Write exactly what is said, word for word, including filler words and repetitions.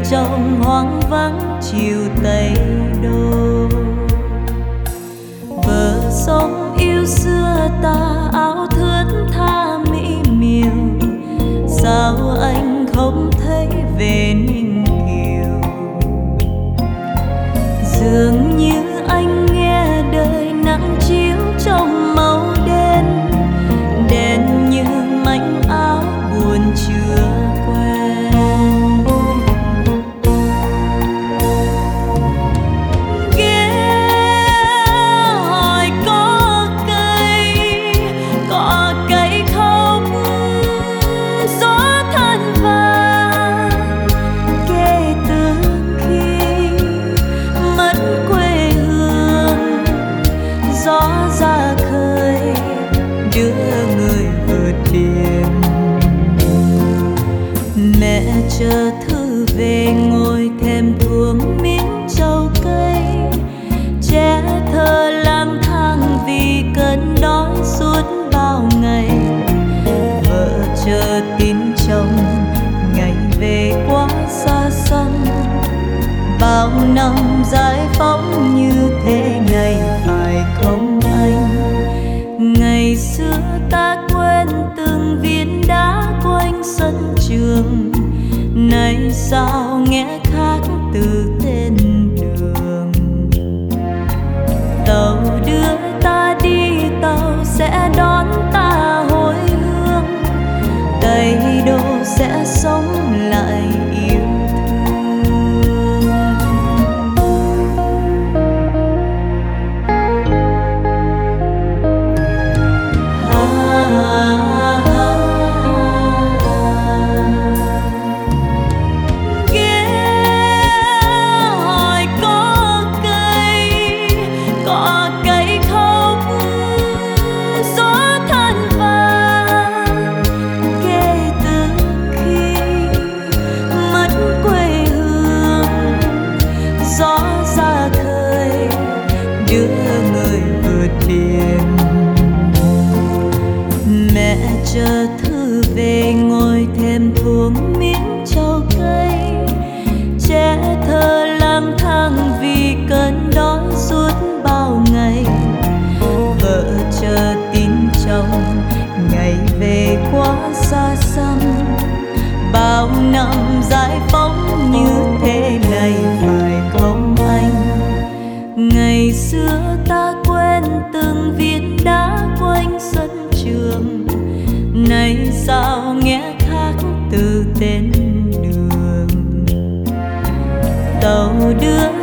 trông hoang vắng chiều Tây Đô. Bờ sông yêu xưa ta áo thướt tha mỹ miều, sao anh không thấy về Ninh Kiều? Dường như anh nghe đời nắng chiếu trong màu đen, đen như mảnh áo buồn chưa quen. Ghé hỏi có cây, có cây không gió than vàng. Kể từ khi mất quê hương, gió ra khơi đưa người vượt biển. Mẹ chờ thư về ngồi thèm thuồng miếng trầu cây, trẻ thơ lang thang vì cơn đói suốt bao ngày. Vợ chờ tin chồng ngày về quá xa xăm, bao năm giải phóng như thế này phải không anh? Ngày xưa ta quên từng viên đá quanh sân trường, nay sao nghe khác từ tên đường. Tàu đưa ta đi, tàu sẽ đón ta hồi hương, Tây Đô sẽ sống lại yêu thương. Ghé hỏi có cây, có cây không gió than vàng. Kể từ khi mất quê hương, gió ra khơi đưa người vượt biển. Mẹ chờ thư về ngồi thèm thuồng miếng trầu cây, trẻ thơ lang thang vì cơn đói suốt bao ngày. Vợ chờ tin chồng ngày về quá xa xăm, bao năm giải phóng như thế này phải không anh? Ngày xưa ta quên từng viên đá quanh sân trường, nay sao nghe khác từ tên đường. Tàu đưa